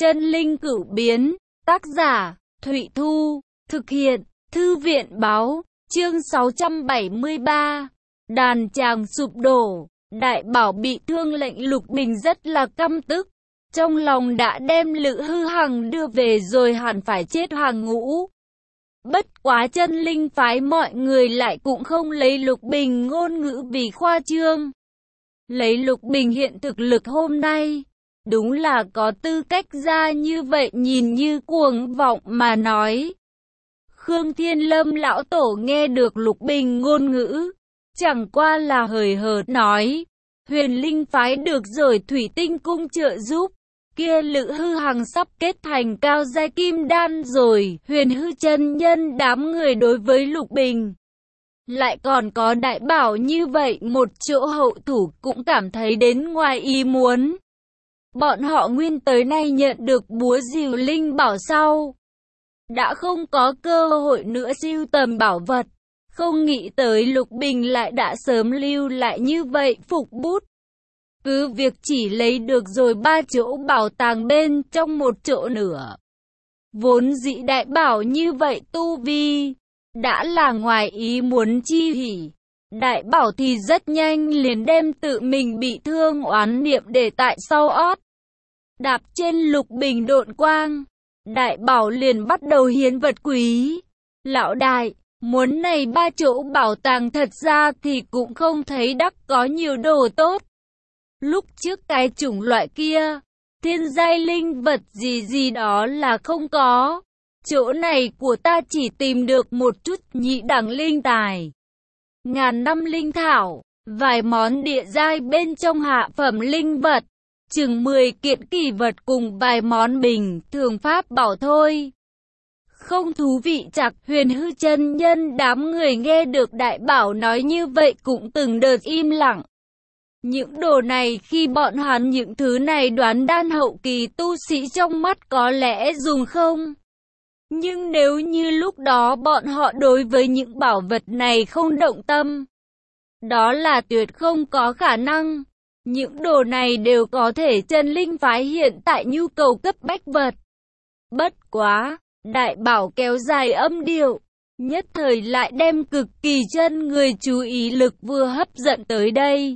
Chân linh cửu biến, tác giả, Thụy Thu, thực hiện, Thư viện báo, chương 673, đàn tràng sụp đổ, Đại Bảo bị thương lệnh Lục Bình rất là căm tức, trong lòng đã đem Lữ Hư Hằng đưa về rồi hẳn phải chết hàng ngũ. Bất quá chân linh phái mọi người lại cũng không lấy Lục Bình ngôn ngữ vì khoa trương. Lấy Lục Bình hiện thực lực hôm nay, đúng là có tư cách ra như vậy, nhìn như cuồng vọng mà nói. Khương Thiên Lâm lão tổ nghe được Lục Bình ngôn ngữ, chẳng qua là hời hợt nói, Huyền Linh phái được rồi Thủy Tinh cung trợ giúp, kia Lữ Hư Hằng sắp kết thành cao giai kim đan rồi. Huyền Hư chân nhân đám người đối với Lục Bình lại còn có Đại Bảo như vậy một chỗ hậu thủ cũng cảm thấy đến ngoài ý muốn. Bọn họ nguyên tới nay nhận được búa rìu linh bảo sau, đã không có cơ hội nữa sưu tầm bảo vật, không nghĩ tới Lục Bình lại đã sớm lưu lại như vậy phục bút. Cứ việc chỉ lấy được rồi 3 chỗ bảo tàng bên trong một chỗ nữa. Vốn dĩ Đại Bảo như vậy tu vi đã là ngoài ý muốn chi hỉ. Đại Bảo thì rất nhanh liền đem tự mình bị thương oán niệm để tại sau ót. Đạp trên Lục Bình độn quang, Đại Bảo liền bắt đầu hiến vật quý. Lão đại, muốn này 3 chỗ bảo tàng thật ra thì cũng không thấy đắc có nhiều đồ tốt. Lúc trước cái chủng loại kia, thiên giai linh vật gì gì đó là không có. Chỗ này của ta chỉ tìm được một chút nhị đẳng linh tài, ngàn năm linh thảo, vài món địa giai bên trong hạ phẩm linh vật, chừng 10 kiện kỳ vật cùng vài món bình thường pháp bảo thôi. Không thú vị chặt. Huyền Hư chân nhân đám người nghe được Đại Bảo nói như vậy cũng từng đợt im lặng. Những đồ này khi bọn hắn những thứ này đoán đan hậu kỳ tu sĩ trong mắt có lẽ dùng không. Nhưng nếu như lúc đó bọn họ đối với những bảo vật này không động tâm, đó là tuyệt không có khả năng. Những đồ này đều có thể chân linh phái hiện tại nhu cầu cấp bách vật. Bất quá, Đại Bảo kéo dài âm điệu, nhất thời lại đem cực kỳ chân người chú ý lực vừa hấp dẫn tới đây.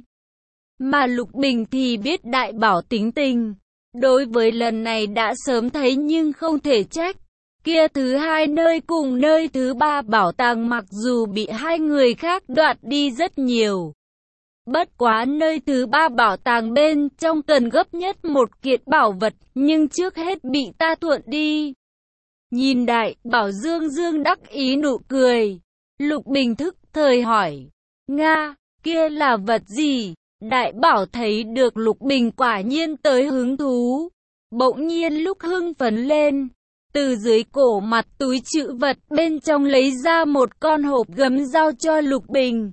Mà Lục Bình thì biết Đại Bảo tính tình, đối với lần này đã sớm thấy nhưng không thể trách. Kia thứ hai nơi cùng nơi thứ ba bảo tàng mặc dù bị hai người khác đoạt đi rất nhiều. Bất quá nơi thứ ba bảo tàng bên trong cần gấp nhất một kiện bảo vật, nhưng trước hết bị ta thuận đi. Nhìn Đại Bảo dương dương đắc ý nụ cười, Lục Bình thức thời hỏi, Nga, kia là vật gì? Đại Bảo thấy được Lục Bình quả nhiên tới hứng thú, bỗng nhiên lúc hưng phấn lên, từ dưới cổ mặt túi trữ vật bên trong lấy ra một con hộp gấm giao cho Lục Bình.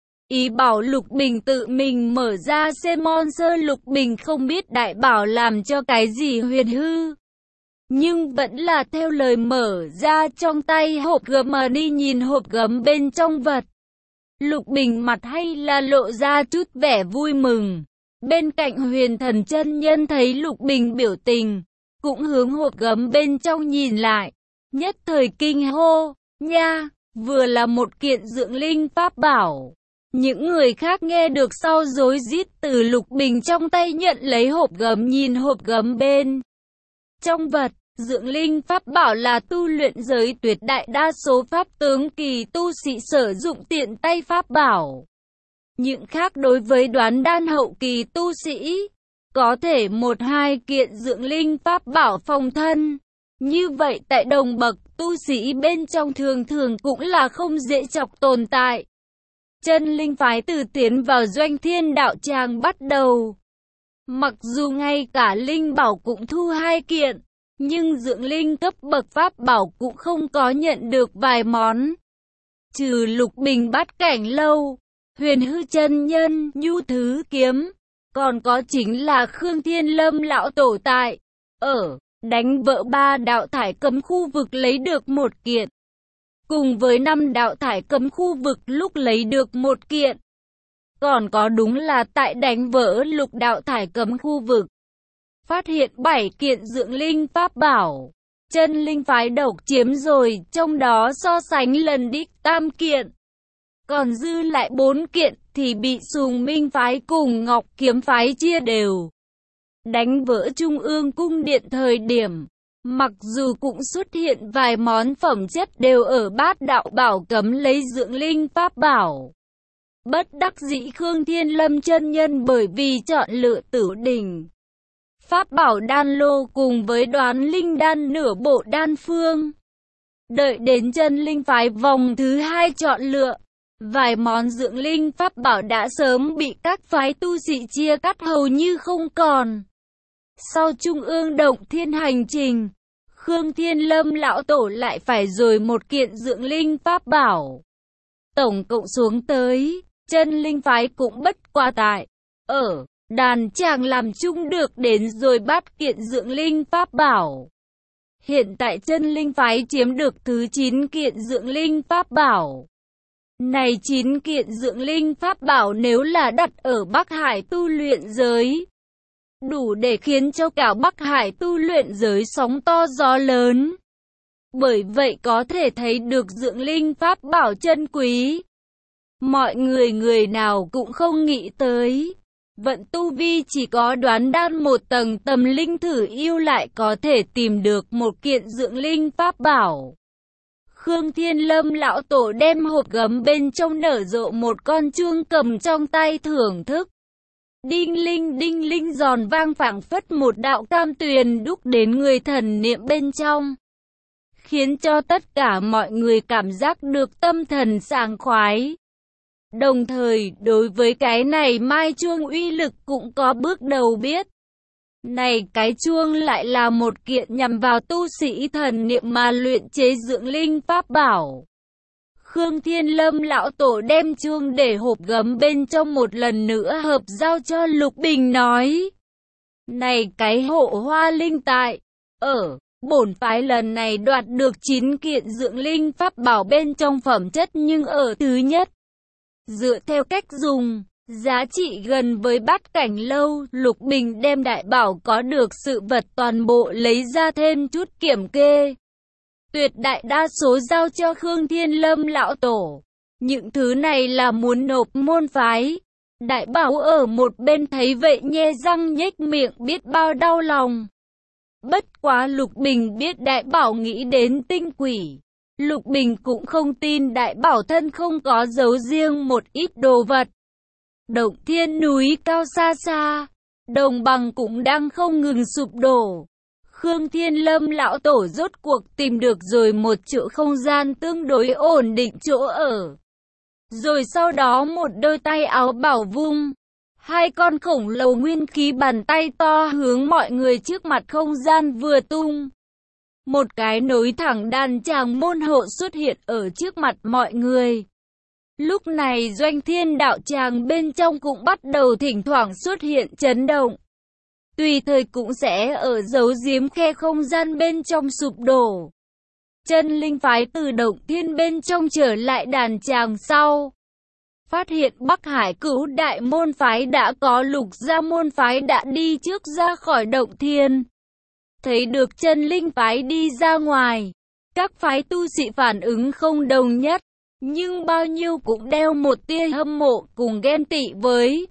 Ý bảo Lục Bình tự mình mở ra xem monster. Lục Bình không biết Đại Bảo làm cho cái gì huyền hư, nhưng vẫn là theo lời mở ra trong tay hộp gấm mà đi nhìn hộp gấm bên trong vật. Lục Bình mặt hay là lộ ra chút vẻ vui mừng. Bên cạnh Huyền Thần chân nhân thấy Lục Bình biểu tình, cũng hướng hộp gấm bên trong nhìn lại, nhất thời kinh hô, nha, vừa là một kiện dưỡng linh pháp bảo. Những người khác nghe được sau rối rít từ Lục Bình trong tay nhận lấy hộp gấm, nhìn hộp gấm bên trong vật. Dưỡng linh pháp bảo là tu luyện giới tuyệt đại đa số pháp tướng kỳ tu sĩ sử dụng tiện tay pháp bảo. Những khác đối với đoán đan hậu kỳ tu sĩ, có thể một hai kiện dưỡng linh pháp bảo phòng thân. Như vậy tại đồng bậc tu sĩ bên trong thường thường cũng là không dễ chọc tồn tại. Chân linh phái từ tiến vào Doanh Thiên đạo tràng bắt đầu, mặc dù ngay cả linh bảo cũng thu 2 kiện, nhưng dưỡng linh cấp bậc pháp bảo cũng không có nhận được vài món. Trừ Lục Bình Bát Cảnh Lâu, Huyền Hư chân nhân, Nhu Thứ Kiếm, còn có chính là Khương Thiên Lâm lão tổ tại ở đánh vỡ 3 đạo thải cấm khu vực lấy được 1 kiện, cùng với 5 đạo thải cấm khu vực lúc lấy được 1 kiện. Còn có đúng là tại đánh vỡ lục đạo thải cấm khu vực, phát hiện 7 kiện dưỡng linh pháp bảo. Chân linh phái độc chiếm rồi, trong đó so sánh lần đích tam kiện. Còn dư lại 4 kiện thì bị Sùng Minh phái cùng Ngọc Kiếm phái chia đều. Đánh vỡ Trung ương cung điện thời điểm, mặc dù cũng xuất hiện vài món phẩm chất đều ở Bát Đạo Bảo cấm lấy dưỡng linh pháp bảo. Bất đắc dĩ Khương Thiên Lâm chân nhân bởi vì chọn lựa Tử Đỉnh pháp bảo đan lô cùng với Đoán Linh đan nửa bộ đan phương. Đợi đến chân linh phái vòng thứ 2 chọn lựa, vài món dưỡng linh pháp bảo đã sớm bị các phái tu sĩ chia cắt hầu như không còn. Sau Trung ương động thiên hành trình, Khương Thiên Lâm lão tổ lại phải rồi một kiện dưỡng linh pháp bảo. Tổng cộng xuống tới, chân linh phái cũng bất quá tại ở đàn chàng làm chung được đến rồi 8 kiện dưỡng linh pháp bảo. Hiện tại chân linh phái chiếm được thứ 9 kiện dưỡng linh pháp bảo. Này 9 kiện dưỡng linh pháp bảo nếu là đặt ở Bắc Hải tu luyện giới, đủ để khiến cho cả Bắc Hải tu luyện giới sóng to gió lớn. Bởi vậy có thể thấy được dưỡng linh pháp bảo chân quý. Mọi người nào cũng không nghĩ tới, vận tu vi chỉ có Đoán đan 1 tầng tầm linh thử yêu lại có thể tìm được một kiện dưỡng linh pháp bảo. Khương Thiên Lâm lão tổ đem hộp gấm bên trong nở rộ một con chuông cầm trong tay thưởng thức. Đinh linh giòn vang phảng phất một đạo cam tuyền đúc đến người thần niệm bên trong, khiến cho tất cả mọi người cảm giác được tâm thần sảng khoái. Đồng thời, đối với cái này mai chuông uy lực cũng có bước đầu biết. Này cái chuông lại là một kiện nhằm vào tu sĩ thần niệm mà luyện chế dưỡng linh pháp bảo. Khương Thiên Lâm lão tổ đem chuông để hộp gấm bên trong một lần nữa hợp giao cho Lục Bình nói. Này cái hộ hoa linh tại, ở bổn phái lần này đoạt được 9 kiện dưỡng linh pháp bảo bên trong phẩm chất nhưng ở thứ nhất. Dựa theo cách dùng, giá trị gần với Bát Cảnh lâu, Lục Bình đem đại bảo có được sự vật toàn bộ lấy ra thêm chút kiểm kê. Tuyệt đại đa số giao cho Khương Thiên Lâm lão tổ. Những thứ này là muốn nộp môn phái. Đại bảo ở một bên thấy vậy nhe răng nhếch miệng biết bao đau lòng. Bất quá Lục Bình biết đại bảo nghĩ đến tinh quỷ. Lục Bình cũng không tin đại bảo thân không có giấu riêng một ít đồ vật. Động thiên núi cao xa xa, đồng bằng cũng đang không ngừng sụp đổ. Khương Thiên Lâm lão tổ rốt cuộc tìm được rồi một chỗ không gian tương đối ổn định chỗ ở. Rồi sau đó một đôi tay áo bảo vung, 2 con khổng lồ nguyên khí bàn tay to hướng mọi người trước mặt không gian vừa tung. Một cái nối thẳng đàn tràng môn hộ xuất hiện ở trước mặt mọi người. Lúc này doanh thiên đạo tràng bên trong cũng bắt đầu thỉnh thoảng xuất hiện chấn động. Tùy thời cũng sẽ ở giấu giếm khe không gian bên trong sụp đổ. Chân linh phái từ động thiên bên trong trở lại đàn tràng sau. Phát hiện Bắc Hải Cửu đại môn phái đã có Lục gia môn phái đã đi trước ra khỏi động thiên. Thấy được chân linh phái đi ra ngoài, các phái tu sĩ phản ứng không đồng nhất, nhưng bao nhiêu cũng đeo một tia hâm mộ cùng ghen tị với.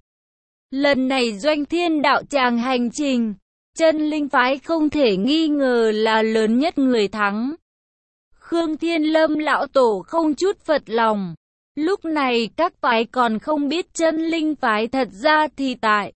Lần này doanh thiên đạo tràng hành trình, chân linh phái không thể nghi ngờ là lớn nhất người thắng. Khương Thiên Lâm lão tổ không chút phật lòng. Lúc này các phái còn không biết chân linh phái thật ra thì tại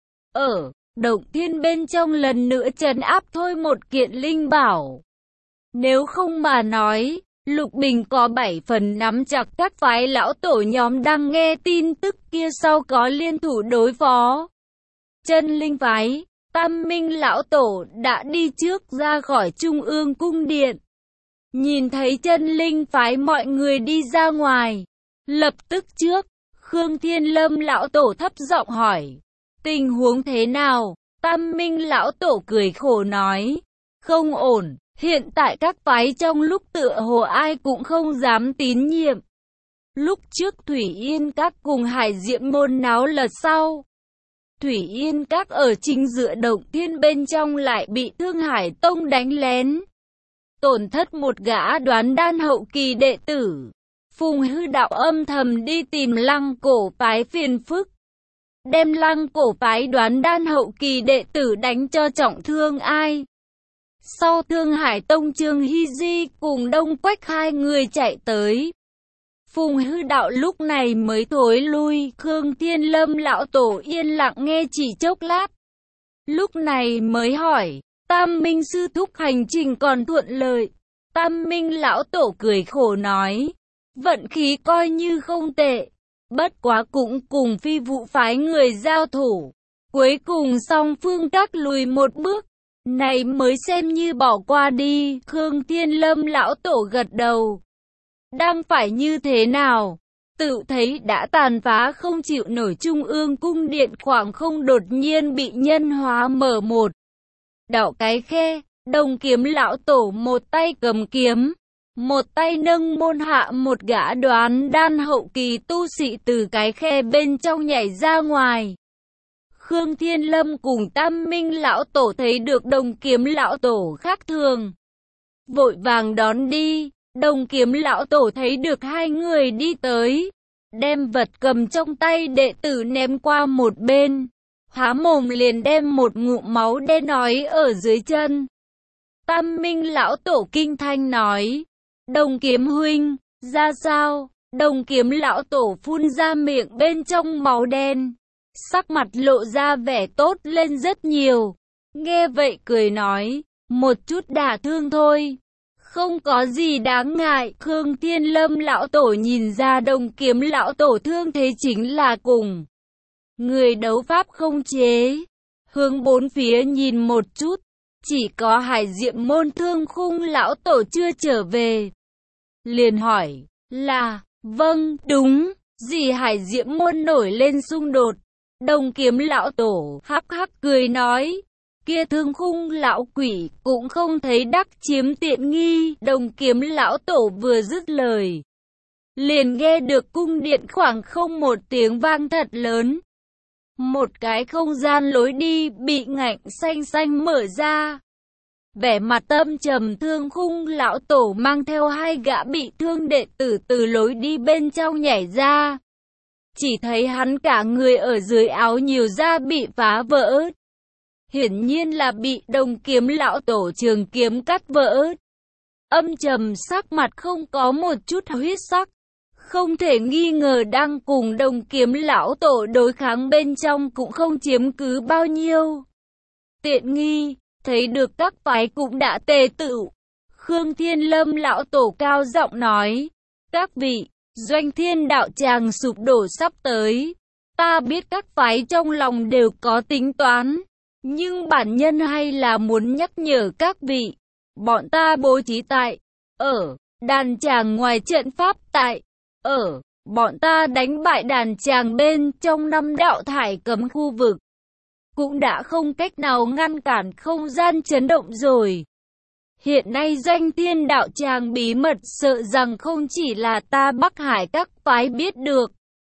ở động thiên bên trong lần nữa trấn áp thôi một kiện linh bảo. Nếu không mà nói, Lục Bình có 7 phần nắm chặt các phái lão tổ nhóm đang nghe tin tức kia sau có liên thủ đối phó. Chân linh phái, Tam Minh lão tổ đã đi trước ra khỏi Trung ương cung điện. Nhìn thấy chân linh phái mọi người đi ra ngoài, lập tức trước, Khương Thiên Lâm lão tổ thấp giọng hỏi, tình huống thế nào? Tam Minh lão tổ cười khổ nói, không ổn, hiện tại các phái trong lúc tựa hồ ai cũng không dám tín nhiệm. Lúc trước Thủy Yên các cùng Hải Diệm môn náo lật sau. Thủy Yên Các ở chính giữa động thiên bên trong lại bị Thương Hải Tông đánh lén. Tổn thất một gã đoán đan hậu kỳ đệ tử. Phùng Hư Đạo âm thầm đi tìm Lăng Cổ phái phiền phức. Đem Lăng Cổ phái đoán đan hậu kỳ đệ tử đánh cho trọng thương ai. Sau Thương Hải Tông Trương Hy Di cùng Đông Quách hai người chạy tới. Phùng Hư Đạo lúc này mới thối lui, Khương Thiên Lâm lão tổ yên lặng nghe chỉ chốc lát. Lúc này mới hỏi, Tam Minh sư thúc hành trình còn thuận lợi. Tam Minh lão tổ cười khổ nói, vận khí coi như không tệ, bất quá cũng cùng Phi Vụ phái người giao thủ. Cuối cùng song phương các lùi một bước, này mới xem như bỏ qua đi. Khương Thiên Lâm lão tổ gật đầu. Đang phải như thế nào? Tự thấy đã tàn phá không chịu nổi Trung ương cung điện khoảng không đột nhiên bị nhân hóa mở một đạo cái khe. Đồng Kiếm lão tổ một tay cầm kiếm, một tay nâng môn hạ một gã đoán đan hậu kỳ tu sĩ từ cái khe bên trong nhảy ra ngoài. Khương Thiên Lâm cùng Tam Minh lão tổ thấy được Đồng Kiếm lão tổ khác thường, vội vàng đón đi. Đồng Kiếm lão tổ thấy được hai người đi tới, đem vật cầm trong tay đệ tử ném qua một bên, há mồm liền đem một ngụm máu đen nói ở dưới chân. Tam Minh lão tổ kinh thanh nói, Đồng Kiếm huynh, ra sao? Đồng Kiếm lão tổ phun ra miệng bên trong máu đen, sắc mặt lộ ra vẻ tốt lên rất nhiều. Nghe vậy cười nói, một chút đả thương thôi, không có gì đáng ngại. Khương Thiên Lâm lão tổ nhìn ra Đồng Kiếm lão tổ thương thế chính là cùng người đấu pháp không chế, hướng bốn phía nhìn một chút, chỉ có Hải Diệm môn Thương Khung lão tổ chưa trở về. Liền hỏi, là, vâng, đúng, gì Hải Diệm môn nổi lên xung đột. Đồng Kiếm lão tổ hắc hắc cười nói, kia Thương Khung lão quỷ cũng không thấy đắc chiếm tiện nghi. Đồng Kiếm lão tổ vừa dứt lời, liền nghe được cung điện khoảng không một tiếng vang thật lớn. Một cái không gian lối đi bị ngạnh xanh xanh mở ra. Vẻ mặt tâm trầm Thương Khung lão tổ mang theo hai gã bị thương đệ tử từ lối đi bên trong nhảy ra. Chỉ thấy hắn cả người ở dưới áo nhiều da bị phá vỡ. Hiển nhiên là bị Đồng Kiếm lão tổ trường kiếm cắt vỡ. Âm trầm sắc mặt không có một chút huyết sắc, không thể nghi ngờ đang cùng Đồng Kiếm lão tổ đối kháng bên trong cũng không chiếm cứ bao nhiêu tiện nghi. Thấy được các phái cũng đã tề tựu, Khương Thiên Lâm lão tổ cao giọng nói, các vị, Doanh Thiên đạo tràng sụp đổ sắp tới. Ta biết các phái trong lòng đều có tính toán, nhưng bản nhân hay là muốn nhắc nhở các vị, bọn ta bố trí tại ở đàn tràng ngoài trận pháp tại ở bọn ta đánh bại đàn tràng bên trong 5 đạo thải cấm khu vực, cũng đã không cách nào ngăn cản không gian chấn động rồi. Hiện nay Doanh Thiên đạo tràng bí mật sợ rằng không chỉ là ta Bắc Hải các phái biết được,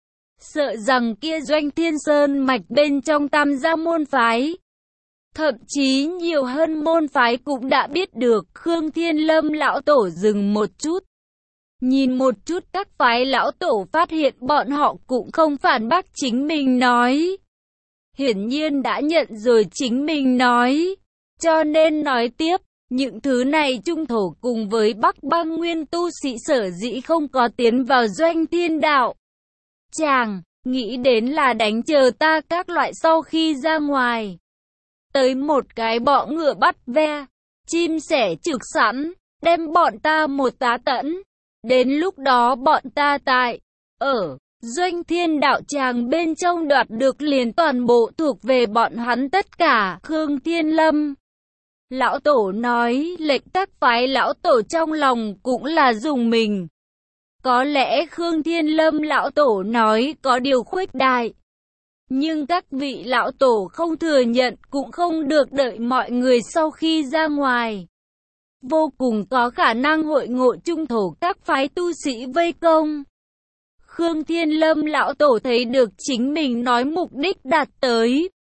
sợ rằng kia Doanh Thiên Sơn mạch bên trong Tam gia môn phái, thậm chí nhiều hơn môn phái cũng đã biết được. Khương Thiên Lâm lão tổ dừng một chút, nhìn một chút các phái lão tổ, phát hiện bọn họ cũng không phản bác chính mình nói. Hiển nhiên đã nhận rồi chính mình nói, cho nên nói tiếp, những thứ này trung thổ cùng với Bắc Băng Nguyên tu sĩ sở dĩ không có tiến vào Doanh Thiên đạo tràng, nghĩ đến là đánh chờ ta các loại sau khi ra ngoài. Tới một cái bọ ngựa bắt ve, chim sẻ trực sẵn, đem bọn ta một tá tẫn. Đến lúc đó bọn ta tại ở Doanh Thiên đạo tràng bên trong đoạt được liền toàn bộ thuộc về bọn hắn tất cả. Khương Thiên Lâm lão tổ nói, lệnh các phái lão tổ trong lòng cũng là dùng mình. Có lẽ Khương Thiên Lâm lão tổ nói có điều khuếch đại, nhưng các vị lão tổ không thừa nhận cũng không được, đợi mọi người sau khi ra ngoài, vô cùng có khả năng hội ngộ trung thổ các phái tu sĩ vây công. Khương Thiên Lâm lão tổ thấy được chính mình nói mục đích đạt tới,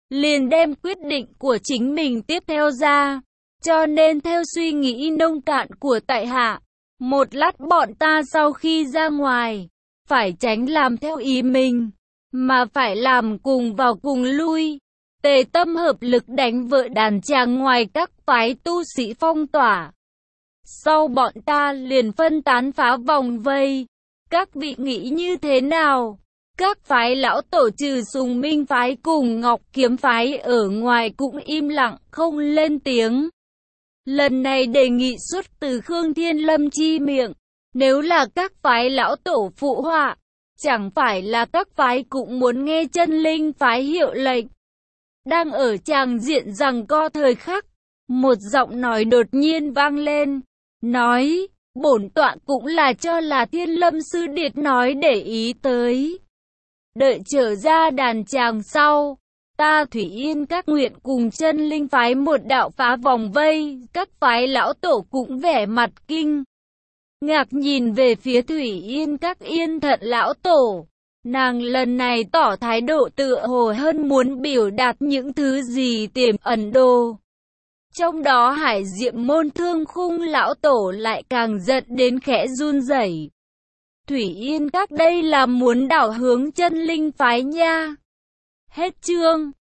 liền đem quyết định của chính mình tiếp theo ra. Cho nên theo suy nghĩ nông cạn của tại hạ, một lát bọn ta sau khi ra ngoài, phải tránh làm theo ý mình, mà phải làm cùng vào cùng lui. Tề tâm hợp lực đánh vợ đàn chàng ngoài các phái tu sĩ phong tỏa. Sau bọn ta liền phân tán phá vòng vây. Các vị nghĩ như thế nào? Các phái lão tổ trừ Sùng Minh phái cùng Ngọc Kiếm phái ở ngoài cũng im lặng không lên tiếng. Lần này đề nghị xuất từ Khương Thiên Lâm chi miệng. Nếu là các phái lão tổ phụ họa, chẳng phải là các phái cũng muốn nghe Chân Linh phái hiệu lệnh. Đang ở tràng diện giằng co thời khắc, một giọng nói đột nhiên vang lên, nói, bổn tọa cũng là cho là Thiên Lâm sư điệt nói để ý tới. Đợi trở ra đàn tràng sau, ta Thủy Yên các nguyện cùng Chân Linh phái một đạo phá vòng vây. Các phái lão tổ cũng vẻ mặt kinh ngạc nhìn về phía Thủy Yên các Yên Thận lão tổ. Nàng lần này tỏ thái độ tựa hồ hơn muốn biểu đạt những thứ gì tiềm ẩn đồ. Trong đó Hải Diệm Môn Thương Khung lão tổ lại càng giận đến khẽ run rẩy. Thủy Yên các đây là muốn đảo hướng Chân Linh phái nha. Hết chương.